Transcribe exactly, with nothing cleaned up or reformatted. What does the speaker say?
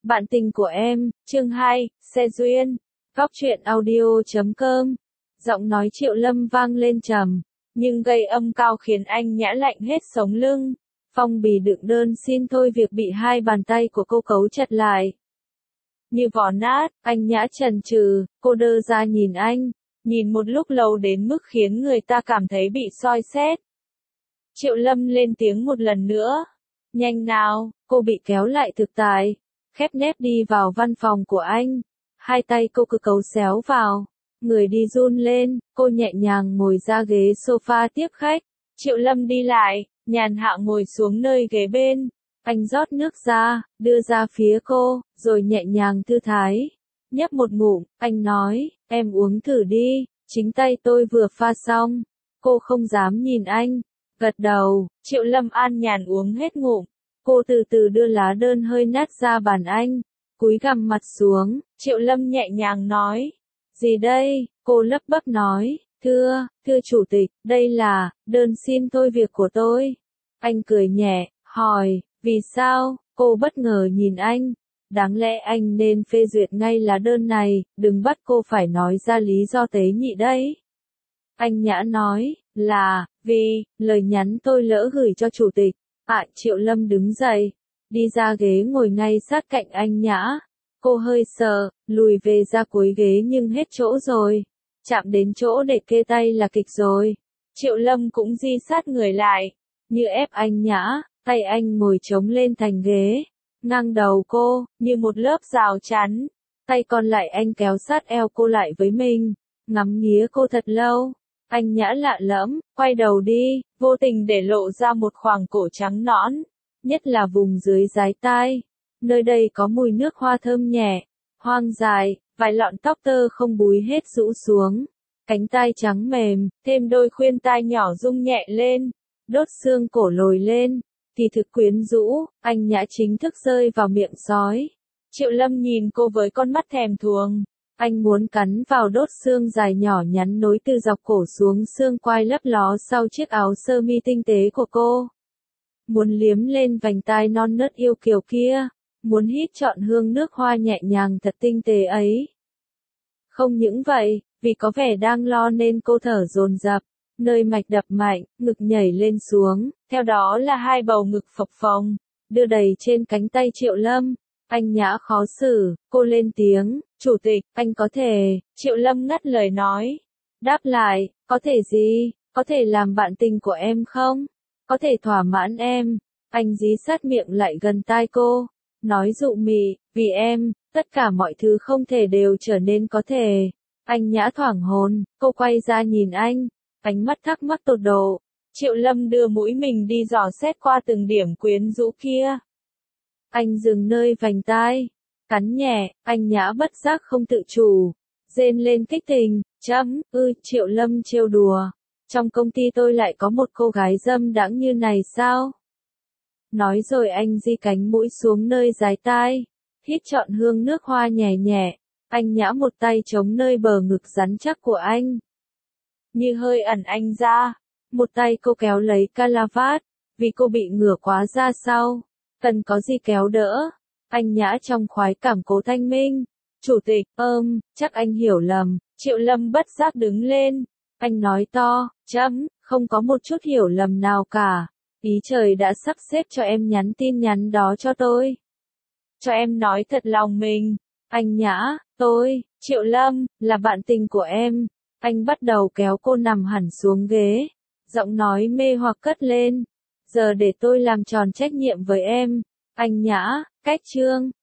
Bạn tình của em, chương hai, xe duyên. Góc truyện audio chấm com. Giọng nói Triệu Lâm vang lên trầm, nhưng gây âm cao khiến anh Nhã lạnh hết sống lưng. Phong bì đựng đơn xin thôi việc bị hai bàn tay của cô cấu chặt lại. Như vỏ nát, anh Nhã chần chừ, cô đơ ra nhìn anh, nhìn một lúc lâu đến mức khiến người ta cảm thấy bị soi xét. Triệu Lâm lên tiếng một lần nữa. Nhanh nào, cô bị kéo lại thực tại, khép nép đi vào văn phòng của anh. Hai tay cô cứ cấu xéo vào, người đi run lên, cô nhẹ nhàng ngồi ra ghế sofa tiếp khách. Triệu Lâm đi lại, nhàn hạ ngồi xuống nơi ghế bên. Anh rót nước ra, đưa ra phía cô, rồi nhẹ nhàng thư thái. Nhấp một ngụm, anh nói, em uống thử đi, chính tay tôi vừa pha xong. Cô không dám nhìn anh, gật đầu. Triệu Lâm an nhàn uống hết ngụm. Cô từ từ đưa lá đơn hơi nát ra bàn anh, cúi gằm mặt xuống. Triệu Lâm nhẹ nhàng nói, gì đây? Cô lắp bắp nói, thưa, thưa chủ tịch, đây là đơn xin thôi việc của tôi. Anh cười nhẹ, hỏi, vì sao? Cô bất ngờ nhìn anh. Đáng lẽ anh nên phê duyệt ngay lá đơn này, đừng bắt cô phải nói ra lý do tế nhị đấy. Anh Nhã nói, là, vì, lời nhắn tôi lỡ gửi cho chủ tịch. À, Triệu Lâm đứng dậy, đi ra ghế ngồi ngay sát cạnh anh Nhã. Cô hơi sợ, lùi về ra cuối ghế nhưng hết chỗ rồi. Chạm đến chỗ để kê tay là kịch rồi. Triệu Lâm cũng di sát người lại, như ép anh Nhã, tay anh ngồi chống lên thành ghế, ngang đầu cô, như một lớp rào chắn. Tay còn lại anh kéo sát eo cô lại với mình, ngắm nghía cô thật lâu. Anh Nhã lạ lẫm, quay đầu đi, vô tình để lộ ra một khoảng cổ trắng nõn, nhất là vùng dưới dái tai. Nơi đây có mùi nước hoa thơm nhẹ, hoang dài, vài lọn tóc tơ không búi hết rũ xuống. Cánh tai trắng mềm, thêm đôi khuyên tai nhỏ rung nhẹ lên, đốt xương cổ lồi lên, thì thực quyến rũ. Anh Nhã chính thức rơi vào miệng sói. Triệu Lâm nhìn cô với con mắt thèm thuồng. Anh muốn cắn vào đốt xương dài nhỏ nhắn nối từ dọc cổ xuống xương quai lấp ló sau chiếc áo sơ mi tinh tế của cô. Muốn liếm lên vành tai non nớt yêu kiều kia, muốn hít trọn hương nước hoa nhẹ nhàng thật tinh tế ấy. Không những vậy, vì có vẻ đang lo nên cô thở dồn dập, nơi mạch đập mạnh, ngực nhảy lên xuống, theo đó là hai bầu ngực phập phồng, đưa đầy trên cánh tay Triệu Lâm. Anh Nhã khó xử, cô lên tiếng, chủ tịch, anh có thể. Triệu Lâm ngắt lời nói, đáp lại, có thể gì? Có thể làm bạn tình của em không? Có thể thỏa mãn em. Anh dí sát miệng lại gần tai cô, nói dụ mị, vì em, tất cả mọi thứ không thể đều trở nên có thể. Anh Nhã thoảng hồn, cô quay ra nhìn anh, ánh mắt thắc mắc tột độ. Triệu Lâm đưa mũi mình đi dò xét qua từng điểm quyến rũ kia. Anh dừng nơi vành tai, cắn nhẹ, anh Nhã bất giác không tự chủ, rên lên kích tình, chấm, ư, Triệu Lâm trêu đùa. Trong công ty tôi lại có một cô gái dâm đãng như này sao? Nói rồi anh di cánh mũi xuống nơi dái tai, hít trọn hương nước hoa nhẹ nhẹ. Anh Nhã một tay chống nơi bờ ngực rắn chắc của anh, như hơi ẩn anh ra. Một tay cô kéo lấy calavat, vì cô bị ngửa quá ra sau. Cần có gì kéo đỡ. Anh Nhã trong khoái cảm cố thanh minh. Chủ tịch, ơm, chắc anh hiểu lầm. Triệu Lâm bất giác đứng lên. Anh nói to, chấm, không có một chút hiểu lầm nào cả. Ý trời đã sắp xếp cho em nhắn tin nhắn đó cho tôi. Cho em nói thật lòng mình. Anh Nhã, tôi, Triệu Lâm, là bạn tình của em. Anh bắt đầu kéo cô nằm hẳn xuống ghế. Giọng nói mê hoặc cất lên. Giờ để tôi làm tròn trách nhiệm với em. Anh Nhã, cách chương.